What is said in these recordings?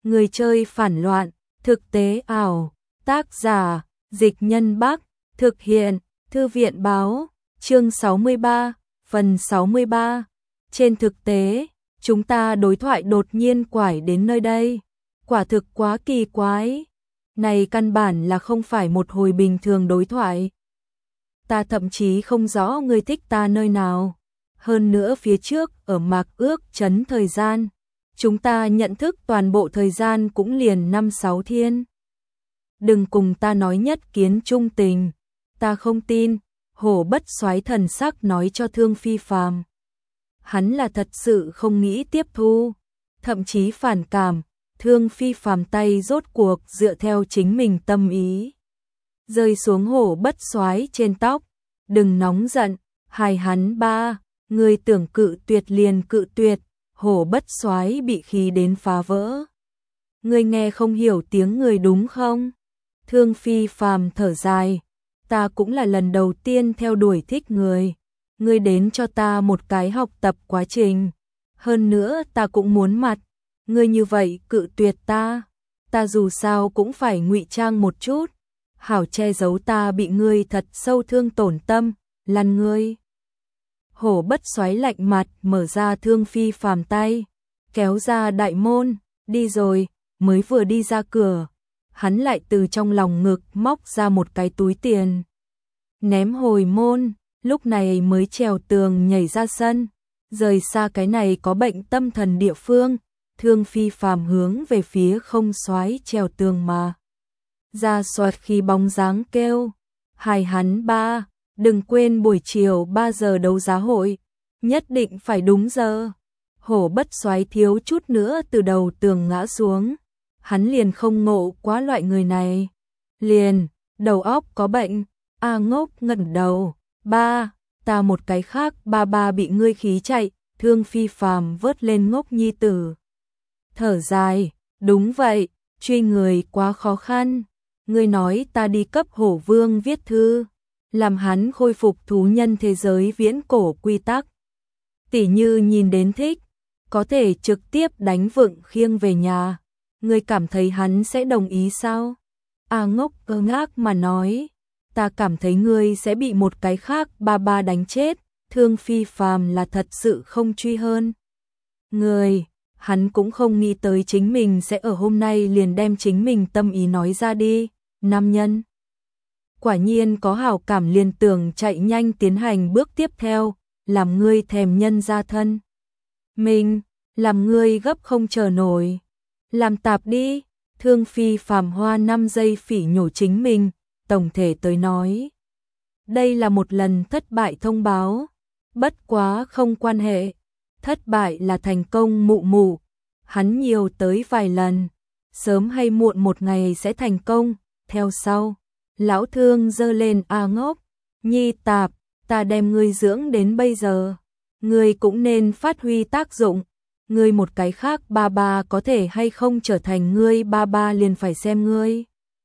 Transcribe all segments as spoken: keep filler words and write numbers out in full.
Người chơi phản loạn, thực tế ảo, tác giả, Dịch Nhân Bắc, thực hiện, Thư viện Báo, chương sáu mươi ba, phần sáu mươi ba. Trên thực tế, chúng ta đối thoại đột nhiên quải đến nơi đây. Quả thực quá kỳ quái. Này căn bản là không phải một hồi bình thường đối thoại. Ta thậm chí không rõ ngươi thích ta nơi nào. Hơn nữa phía trước, ở mạc ước trấn thời gian, chúng ta nhận thức toàn bộ thời gian cũng liền năm sáu thiên. Đừng cùng ta nói nhất kiến trung tình. Ta không tin. Hổ Bất Soái thần sắc nói cho Thương Phi Phàm. Hắn là thật sự không nghĩ tiếp thu, thậm chí phản cảm. Thương Phi Phàm tay rốt cuộc dựa theo chính mình tâm ý, rơi xuống Hổ Bất Soái trên tóc. Đừng nóng giận, hài hắn ba, ngươi tưởng cự tuyệt liền cự tuyệt. Hổ Bất Soái bị khí đến phá vỡ. Ngươi nghe không hiểu tiếng người đúng không? Thương Phi Phàm thở dài, ta cũng là lần đầu tiên theo đuổi thích người. Ngươi đến cho ta một cái học tập quá trình. Hơn nữa ta cũng muốn mặt. Ngươi như vậy cự tuyệt ta, ta dù sao cũng phải ngụy trang một chút, hảo che giấu ta bị ngươi thật sâu thương tổn tâm, lăn ngươi. Hổ Bất Soái lạnh mặt mở ra Thương Phi Phàm tay, kéo ra đại môn, đi rồi. Mới vừa đi ra cửa, hắn lại từ trong lòng ngực móc ra một cái túi tiền, ném hồi môn. Lúc này mới trèo tường nhảy ra sân, rời xa cái này có bệnh tâm thần địa phương. Thương Phi Phàm hướng về phía không soái trèo tường mà ra xoạt khi bóng dáng kêu, hài hắn ba, đừng quên buổi chiều ba giờ đấu giá hội, nhất định phải đúng giờ. Hổ Bất Soái thiếu chút nữa từ đầu tường ngã xuống, hắn liền không ngộ quá loại người này, liền, đầu óc có bệnh. A Ngốc ngẩng đầu, ba, ta một cái khác ba ba bị ngươi khí chạy. Thương Phi Phàm vớt lên Ngốc nhi tử, thở dài, đúng vậy, truy người quá khó khăn. Ngươi nói ta đi cấp Hổ Vương viết thư, làm hắn khôi phục thú nhân thế giới viễn cổ quy tắc. Tỷ như nhìn đến thích, có thể trực tiếp đánh vựng khiêng về nhà. Ngươi cảm thấy hắn sẽ đồng ý sao? A Ngốc ngơ ngác mà nói, ta cảm thấy ngươi sẽ bị một cái khác ba ba đánh chết. Thương Phi Phàm là thật sự không truy hơn người. Hắn cũng không nghĩ tới chính mình sẽ ở hôm nay liền đem chính mình tâm ý nói ra đi. Nam nhân quả nhiên có hảo cảm liền tưởng chạy nhanh tiến hành bước tiếp theo, làm ngươi thèm nhân gia thân mình, làm ngươi gấp không chờ nổi. Làm tạp đi. Thương Phi Phàm hoa năm giây phỉ nhổ chính mình. Tổng thể tới nói, đây là một lần thất bại thông báo. Bất quá không quan hệ, thất bại là thành công mụ mụ. Hắn nhiều tới vài lần, sớm hay muộn một ngày sẽ thành công. Theo sau, lão Thương giơ lên A Ngốc, nhi tạp, ta đem ngươi dưỡng đến bây giờ, ngươi cũng nên phát huy tác dụng. Ngươi một cái khác ba ba có thể hay không trở thành ngươi ba ba liền phải xem ngươi.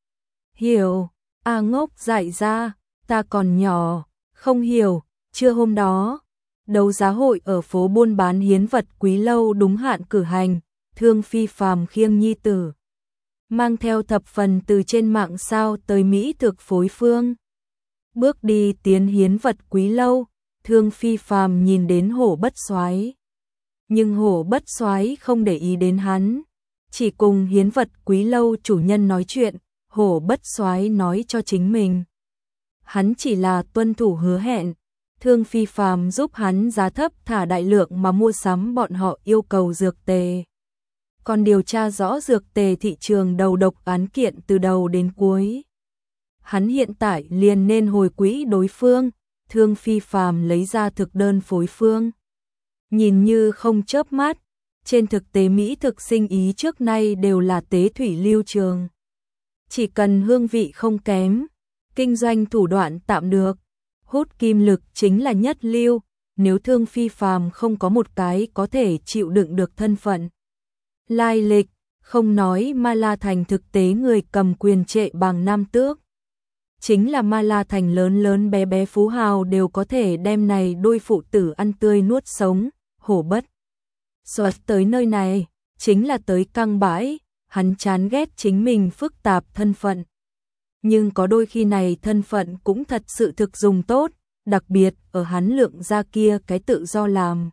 Hiểu? A Ngốc dại ra, ta còn nhỏ, không hiểu. Trưa hôm đó, đấu giá hội ở phố buôn bán hiến vật Quý Lâu đúng hạn cử hành. Thương Phi Phàm khiêng nhi tử, mang theo thập phần từ trên mạng sao tới Mỹ thực phối phương, bước đi tiến hiến vật Quý Lâu. Thương Phi Phàm nhìn đến Hổ Bất Soái, nhưng Hổ Bất Soái không để ý đến hắn, chỉ cùng hiến vật Quý Lâu chủ nhân nói chuyện. Hổ Bất Soái nói cho chính mình, hắn chỉ là tuân thủ hứa hẹn. Thương Phi Phàm giúp hắn giá thấp thả đại lượng mà mua sắm bọn họ yêu cầu dược tề, còn điều tra rõ dược tề thị trường đầu độc án kiện từ đầu đến cuối. Hắn hiện tại liền nên hồi quỹ đối phương. Thương Phi Phàm lấy ra thực đơn phối phương, nhìn như không chớp mắt. Trên thực tế Mỹ thực sinh ý trước nay đều là tế thủy lưu trường, chỉ cần hương vị không kém, kinh doanh thủ đoạn tạm được, hút kim lực chính là nhất lưu. Nếu Thương Phi Phàm không có một cái có thể chịu đựng được thân phận, lai lịch, không nói Ma La Thành thực tế người cầm quyền trệ bằng Nam Tước, chính là Ma La Thành lớn lớn bé bé phú hào đều có thể đem này đôi phụ tử ăn tươi nuốt sống. Hổ Bất Soái tới nơi này chính là tới căng bãi, hắn chán ghét chính mình phức tạp thân phận. Nhưng có đôi khi này thân phận cũng thật sự thực dùng tốt, đặc biệt ở hắn Lượng gia kia cái tự do làm.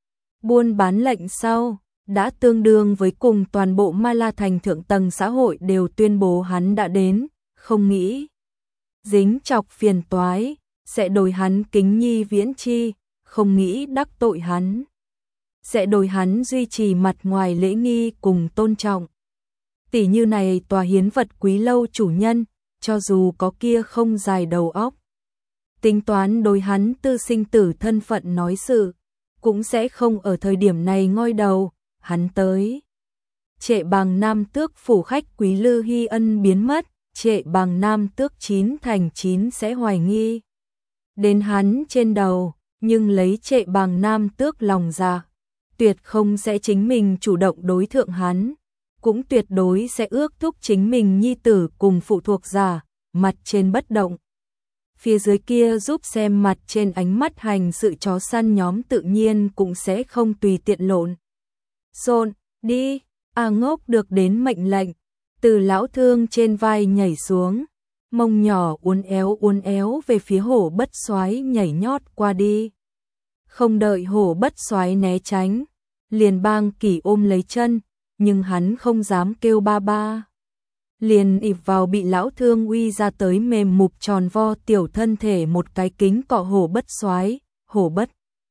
Buôn bán lệnh sau, đã tương đương với cùng toàn bộ Ma La Thành thượng tầng xã hội đều tuyên bố hắn đã đến, không nghĩ. Dính chọc phiền toái, sẽ đổi hắn kính nhi viễn chi, không nghĩ đắc tội hắn. Sẽ đổi hắn duy trì mặt ngoài lễ nghi cùng tôn trọng. Tỷ như này tòa hiến vật quý lâu chủ nhân, cho dù có kia không dài đầu óc. Tính toán đối hắn tư sinh tử thân phận nói sự, cũng sẽ không ở thời điểm này ngoi đầu, hắn tới. Trệ Bàng Nam tước phủ khách quý Lư Hy Ân biến mất, Trệ Bàng Nam tước chín thành chín sẽ hoài nghi. Đến hắn trên đầu, nhưng lấy Trệ Bàng Nam tước lòng dạ, tuyệt không sẽ chính mình chủ động đối thượng hắn, cũng tuyệt đối sẽ ước thúc chính mình nhi tử cùng phụ thuộc giả, mặt trên bất động. Phía dưới kia giúp xem mặt trên ánh mắt hành sự chó săn nhóm tự nhiên cũng sẽ không tùy tiện lộn. Xôn, đi, A Ngốc được đến mệnh lệnh, từ lão thương trên vai nhảy xuống, mông nhỏ uốn éo uốn éo về phía hổ bất soái nhảy nhót qua đi. Không đợi hổ bất soái né tránh, liền bang kỷ ôm lấy chân, nhưng hắn không dám kêu ba ba. Liền ịp vào bị lão thương uy ra tới mềm mục tròn vo tiểu thân thể một cái kính cọ hổ bất soái, hổ bất.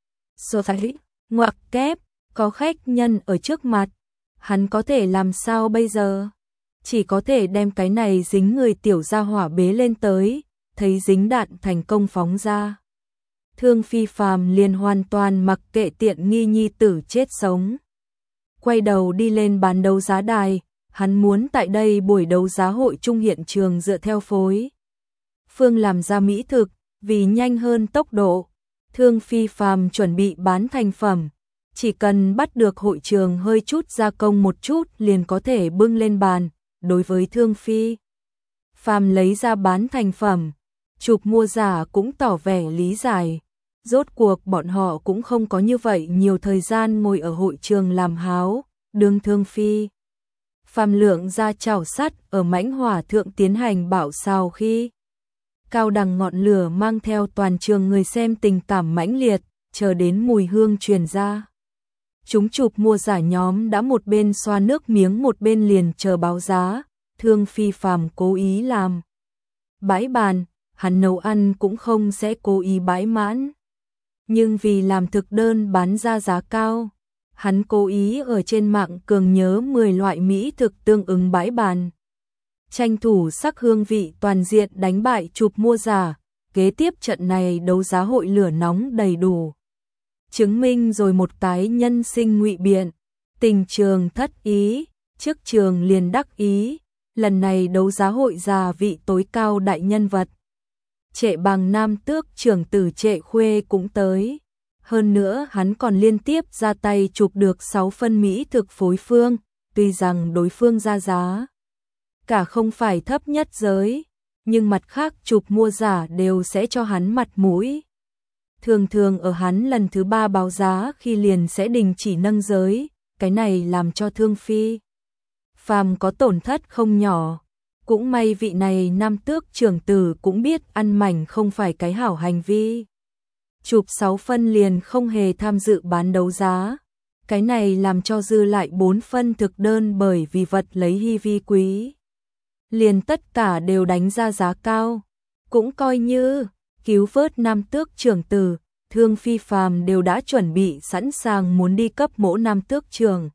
Sơ thái, ngoặc kép, có khách nhân ở trước mặt, hắn có thể làm sao bây giờ? Chỉ có thể đem cái này dính người tiểu gia hỏa bế lên tới, thấy dính đạn thành công phóng ra. Thương Phi Phàm liền hoàn toàn mặc kệ tiện nghi nhi tử chết sống. Quay đầu đi lên bán đấu giá đài, hắn muốn tại đây buổi đấu giá hội chung hiện trường dựa theo phối phương làm ra mỹ thực, vì nhanh hơn tốc độ, Thương Phi Phàm chuẩn bị bán thành phẩm, chỉ cần bắt được hội trường hơi chút gia công một chút liền có thể bưng lên bàn. Đối với Thương Phi Phàm lấy ra bán thành phẩm, chụp mua giả cũng tỏ vẻ lý giải. Rốt cuộc bọn họ cũng không có như vậy nhiều thời gian ngồi ở hội trường làm háo, đương Thương Phi Phàm Lượng ra chảo sắt ở mãnh hỏa thượng tiến hành bảo xào khi cao đằng ngọn lửa mang theo toàn trường người xem tình cảm mãnh liệt, chờ đến mùi hương truyền ra. Chúng chụp mua giả nhóm đã một bên xoa nước miếng một bên liền chờ báo giá, Thương Phi Phàm cố ý làm bãi bàn, hắn nấu ăn cũng không sẽ cố ý bãi mãn. Nhưng vì làm thực đơn bán ra giá cao, hắn cố ý ở trên mạng cường nhớ mười loại mỹ thực tương ứng bãi bàn. Tranh thủ sắc hương vị toàn diện đánh bại chụp mua giả, kế tiếp trận này đấu giá hội lửa nóng đầy đủ. Chứng minh rồi một tái nhân sinh ngụy biện, tình trường thất ý, trước trường liền đắc ý, lần này đấu giá hội già vị tối cao đại nhân vật. Trệ Bàng Nam tước trưởng tử Trệ Khuê cũng tới. Hơn nữa hắn còn liên tiếp ra tay chụp được sáu phân mỹ thực phối phương, tuy rằng đối phương ra giá cả không phải thấp nhất giới, nhưng mặt khác chụp mua giả đều sẽ cho hắn mặt mũi. Thường thường ở hắn lần thứ ba báo giá khi liền sẽ đình chỉ nâng giới, cái này làm cho Thương Phi Phàm có tổn thất không nhỏ. Cũng may vị này nam tước trưởng tử cũng biết ăn mảnh không phải cái hảo hành vi. Chụp sáu phân liền không hề tham dự bán đấu giá. Cái này làm cho dư lại bốn phân thực đơn bởi vì vật lấy hy vi quý. Liền tất cả đều đánh ra giá cao. Cũng coi như cứu vớt nam tước trưởng tử, Thương Phi Phàm đều đã chuẩn bị sẵn sàng muốn đi cấp mỗ nam tước trưởng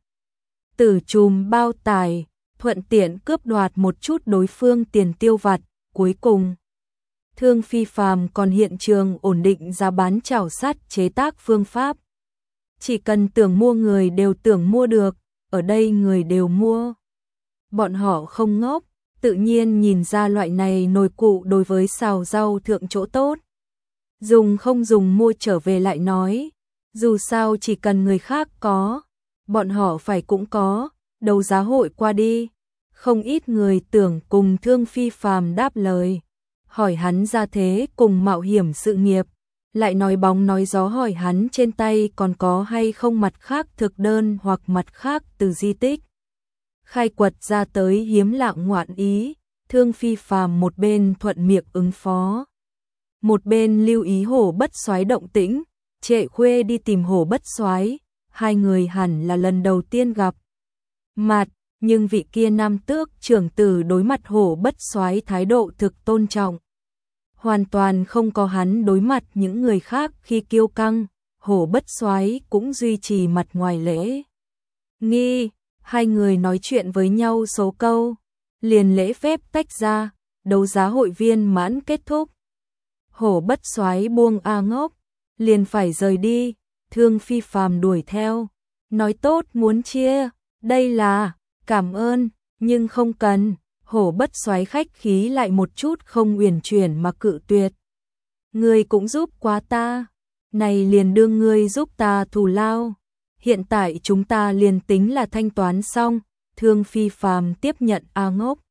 tử chùm bao tài, thuận tiện cướp đoạt một chút đối phương tiền tiêu vặt. Cuối cùng, Thương Phi Phàm còn hiện trường ổn định giá bán chảo sắt chế tác phương pháp. Chỉ cần tưởng mua người đều tưởng mua được, ở đây người đều mua. Bọn họ không ngốc, tự nhiên nhìn ra loại này nồi cụ đối với xào rau thượng chỗ tốt. Dùng không dùng mua trở về lại nói, dù sao chỉ cần người khác có, bọn họ phải cũng có, đấu giá hội qua đi. Không ít người tưởng cùng Thương Phi Phàm đáp lời, hỏi hắn ra thế cùng mạo hiểm sự nghiệp, lại nói bóng nói gió hỏi hắn trên tay còn có hay không mặt khác thực đơn hoặc mặt khác từ di tích khai quật ra tới hiếm lạ ngoạn ý, Thương Phi Phàm một bên thuận miệng ứng phó, một bên lưu ý Hổ Bất Soái động tĩnh. Trệ Khuê đi tìm Hổ Bất Soái, hai người hẳn là lần đầu tiên gặp mặt, nhưng vị kia nam tước trưởng tử đối mặt Hổ Bất Soái thái độ thực tôn trọng, hoàn toàn không có hắn đối mặt những người khác khi kiêu căng. Hổ Bất Soái cũng duy trì mặt ngoài lễ nghi, hai người nói chuyện với nhau số câu, liền lễ phép tách ra. Đấu giá hội viên mãn kết thúc, Hổ Bất Soái buông A Ngốc, liền phải rời đi. Thương Phi Phàm đuổi theo, nói tốt muốn chia, đây là cảm ơn, nhưng không cần. Hổ Bất Soái khách khí lại một chút không uyển chuyển mà cự tuyệt. Ngươi cũng giúp quá ta, này liền đương ngươi giúp ta thù lao. Hiện tại chúng ta liền tính là thanh toán xong. Thương Phi Phàm tiếp nhận A Ngốc.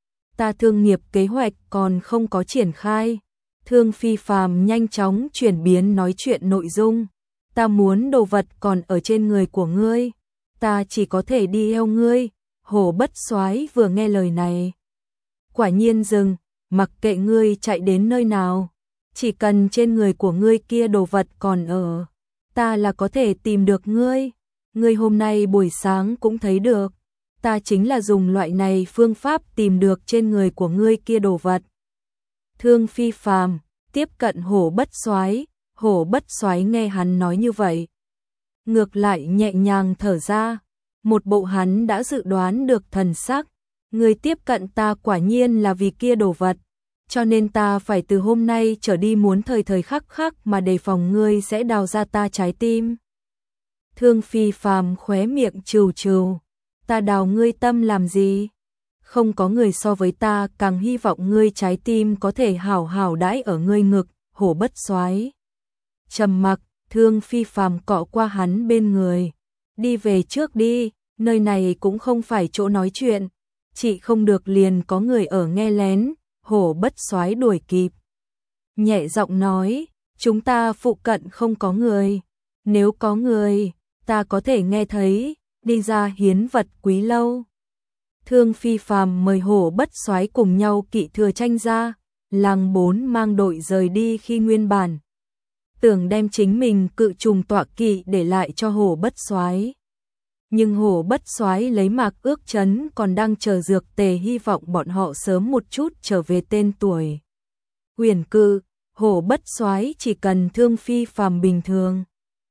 Ta thương nghiệp kế hoạch còn không có triển khai. Thương Phi Phàm nhanh chóng chuyển biến nói chuyện nội dung. Ta muốn đồ vật còn ở trên người của ngươi, ta chỉ có thể đi theo ngươi. Hổ Bất Soái vừa nghe lời này, quả nhiên dừng, mặc kệ ngươi chạy đến nơi nào, chỉ cần trên người của ngươi kia đồ vật còn ở, ta là có thể tìm được ngươi. Ngươi hôm nay buổi sáng cũng thấy được, ta chính là dùng loại này phương pháp tìm được trên người của ngươi kia đồ vật. Thương Phi Phàm tiếp cận Hổ Bất Soái, Hổ Bất Soái nghe hắn nói như vậy, ngược lại nhẹ nhàng thở ra, một bộ hắn đã dự đoán được thần sắc. Ngươi tiếp cận ta quả nhiên là vì kia đồ vật, cho nên ta phải từ hôm nay trở đi muốn thời thời khắc khắc mà đề phòng ngươi sẽ đào ra ta trái tim. Thương Phi Phàm khóe miệng trừ trừ, ta đào ngươi tâm làm gì? Không có người so với ta càng hy vọng ngươi trái tim có thể hảo hảo đãi ở ngươi ngực. Hổ Bất Soái trầm mặc, Thương Phi Phàm cọ qua hắn bên người, đi về trước đi, nơi này cũng không phải chỗ nói chuyện, chị không được liền có người ở nghe lén. Hổ Bất Soái đuổi kịp, nhẹ giọng nói, chúng ta phụ cận không có người, nếu có người, ta có thể nghe thấy, đi ra hiến vật quý lâu. Thương Phi Phàm mời Hổ Bất Soái cùng nhau kỵ thừa tranh ra, làng bốn mang đội rời đi khi nguyên bản tưởng đem chính mình cự trùng tọa kỵ để lại cho Hổ Bất Soái. Nhưng Hổ Bất Soái lấy Mạc Ước Chấn còn đang chờ dược tề, hy vọng bọn họ sớm một chút trở về tên tuổi huyền cự. Hổ Bất Soái chỉ cần Thương Phi Phàm bình thường,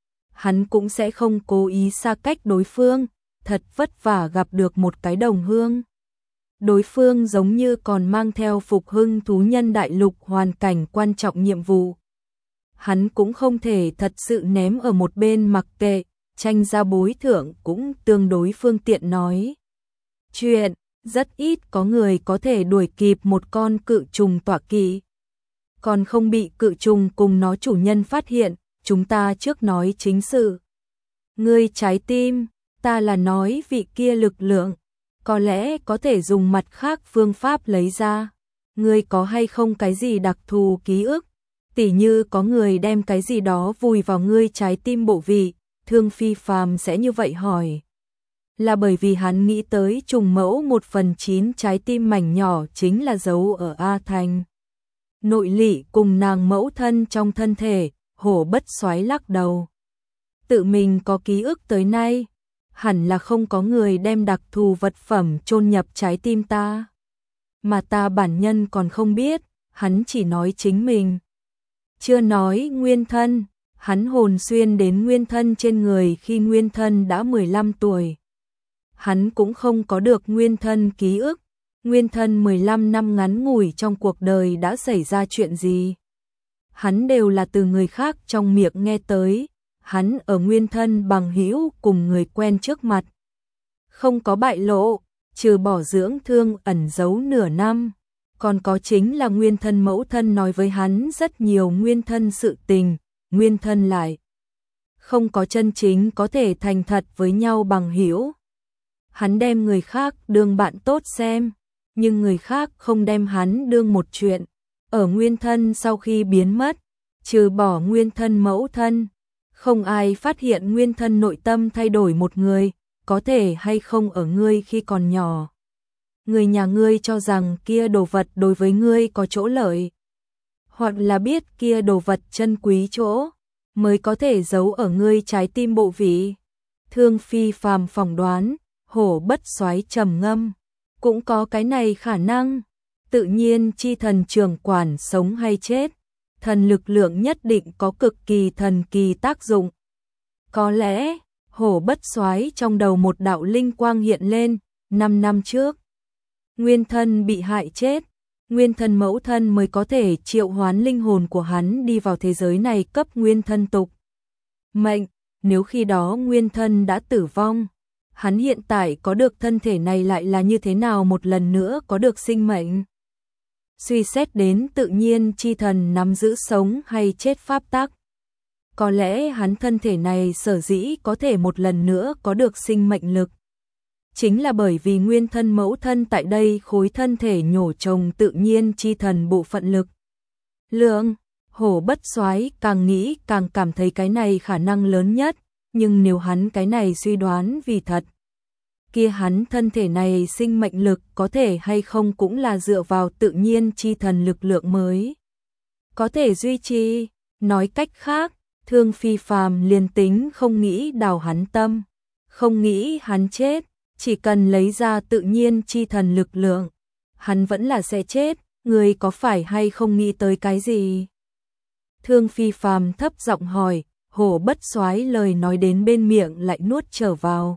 hắn cũng sẽ không cố ý xa cách đối phương. Thật vất vả gặp được một cái đồng hương, đối phương giống như còn mang theo phục hưng thú nhân đại lục hoàn cảnh quan trọng nhiệm vụ, hắn cũng không thể thật sự ném ở một bên mặc kệ. Tranh ra bối thượng cũng tương đối phương tiện nói chuyện, rất ít có người có thể đuổi kịp một con cự trùng tọa kỵ, còn không bị cự trùng cùng nó chủ nhân phát hiện. Chúng ta trước nói chính sự. Ngươi trái tim, ta là nói vị kia lực lượng, có lẽ có thể dùng mặt khác phương pháp lấy ra. Ngươi có hay không cái gì đặc thù ký ức, tỉ như có người đem cái gì đó vùi vào ngươi trái tim bộ vị? Thương Phi Phàm sẽ như vậy hỏi, là bởi vì hắn nghĩ tới trùng mẫu một phần chín trái tim mảnh nhỏ chính là giấu ở A Thành nội lị cùng nàng mẫu thân trong thân thể. Hổ Bất Soái lắc đầu, tự mình có ký ức tới nay, hẳn là không có người đem đặc thù vật phẩm chôn nhập trái tim ta, mà ta bản nhân còn không biết. Hắn chỉ nói chính mình, chưa nói nguyên thân. Hắn hồn xuyên đến nguyên thân trên người khi nguyên thân đã mười lăm tuổi. Hắn cũng không có được nguyên thân ký ức. Nguyên thân mười lăm năm ngắn ngủi trong cuộc đời đã xảy ra chuyện gì, hắn đều là từ người khác trong miệng nghe tới. Hắn ở nguyên thân bằng hữu cùng người quen trước mặt không có bại lộ, trừ bỏ dưỡng thương ẩn giấu nửa năm, còn có chính là nguyên thân mẫu thân nói với hắn rất nhiều nguyên thân sự tình. Nguyên thân lại không có chân chính có thể thành thật với nhau bằng hữu. Hắn đem người khác đương bạn tốt xem, nhưng người khác không đem hắn đương một chuyện. Ở nguyên thân sau khi biến mất, trừ bỏ nguyên thân mẫu thân, không ai phát hiện nguyên thân nội tâm thay đổi một người, có thể hay không ở ngươi khi còn nhỏ. Người nhà ngươi cho rằng kia đồ vật đối với ngươi có chỗ lợi, hoặc là biết kia đồ vật chân quý chỗ, mới có thể giấu ở ngươi trái tim bộ vị. Thương Phi Phàm phỏng đoán, Hổ Bất Soái trầm ngâm, cũng có cái này khả năng. Tự nhiên chi thần trưởng quản sống hay chết, thần lực lượng nhất định có cực kỳ thần kỳ tác dụng. Có lẽ, Hổ Bất Soái trong đầu một đạo linh quang hiện lên, năm năm trước, nguyên thân bị hại chết, nguyên thân mẫu thân mới có thể triệu hoán linh hồn của hắn đi vào thế giới này cấp nguyên thân tục mệnh, nếu khi đó nguyên thân đã tử vong, hắn hiện tại có được thân thể này lại là như thế nào một lần nữa có được sinh mệnh. Suy xét đến tự nhiên chi thần nắm giữ sống hay chết pháp tắc, có lẽ hắn thân thể này sở dĩ có thể một lần nữa có được sinh mệnh lực, chính là bởi vì nguyên thân mẫu thân tại đây khối thân thể nhổ trồng tự nhiên chi thần bộ phận lực lượng. Hổ Bất Soái càng nghĩ càng cảm thấy cái này khả năng lớn nhất, nhưng nếu hắn cái này suy đoán vì thật, kia hắn thân thể này sinh mệnh lực có thể hay không cũng là dựa vào tự nhiên chi thần lực lượng mới có thể duy trì. Nói cách khác, Thương Phi Phàm liền tính không nghĩ đào hắn tâm, không nghĩ hắn chết, chỉ cần lấy ra tự nhiên chi thần lực lượng, hắn vẫn là sẽ chết. Người có phải hay không nghĩ tới cái gì? Thương Phi Phàm thấp giọng hỏi. Hổ Bất Soái lời nói đến bên miệng lại nuốt trở vào.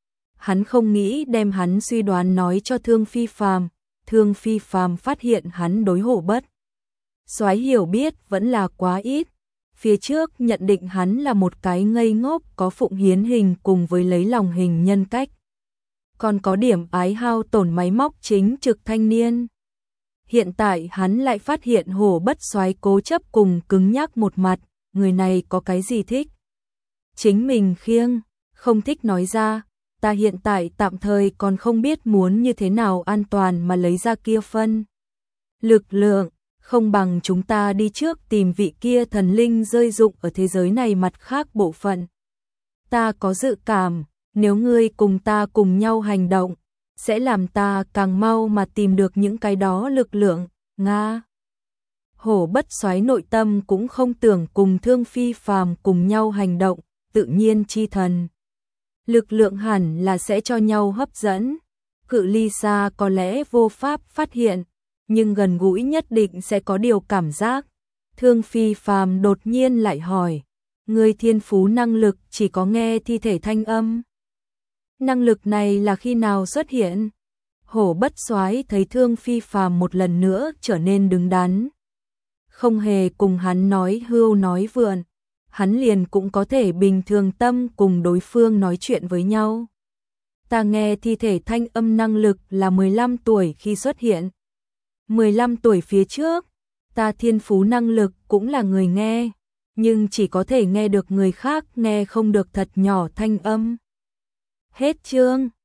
Hắn không nghĩ đem hắn suy đoán nói cho Thương Phi Phàm. Thương Phi Phàm phát hiện hắn đối Hổ Bất Soái hiểu biết vẫn là quá ít. Phía trước nhận định hắn là một cái ngây ngốc có phụng hiến hình cùng với lấy lòng hình nhân cách, còn có điểm ái hao tổn máy móc chính trực thanh niên. Hiện tại hắn lại phát hiện Hổ Bất Soái cố chấp cùng cứng nhắc một mặt, người này có cái gì thích chính mình khiêng, không thích nói ra. Ta hiện tại tạm thời còn không biết muốn như thế nào an toàn mà lấy ra kia phân lực lượng, không bằng chúng ta đi trước tìm vị kia thần linh rơi dụng ở thế giới này mặt khác bộ phận. Ta có dự cảm, nếu ngươi cùng ta cùng nhau hành động, sẽ làm ta càng mau mà tìm được những cái đó lực lượng. Nga. Hổ Bất Soái nội tâm cũng không tưởng cùng Thương Phi Phàm cùng nhau hành động, tự nhiên chi thần lực lượng hẳn là sẽ cho nhau hấp dẫn. Cự ly xa có lẽ vô pháp phát hiện, nhưng gần gũi nhất định sẽ có điều cảm giác. Thương Phi Phàm đột nhiên lại hỏi, người thiên phú năng lực chỉ có nghe thi thể thanh âm. Năng lực này là khi nào xuất hiện? Hổ Bất Soái thấy Thương Phi Phàm một lần nữa trở nên đứng đắn, không hề cùng hắn nói hưu nói vượn, hắn liền cũng có thể bình thường tâm cùng đối phương nói chuyện với nhau. Ta nghe thi thể thanh âm năng lực là mười lăm tuổi khi xuất hiện. mười lăm tuổi phía trước, ta thiên phú năng lực cũng là người nghe, nhưng chỉ có thể nghe được người khác nghe không được thật nhỏ thanh âm. Hết chương.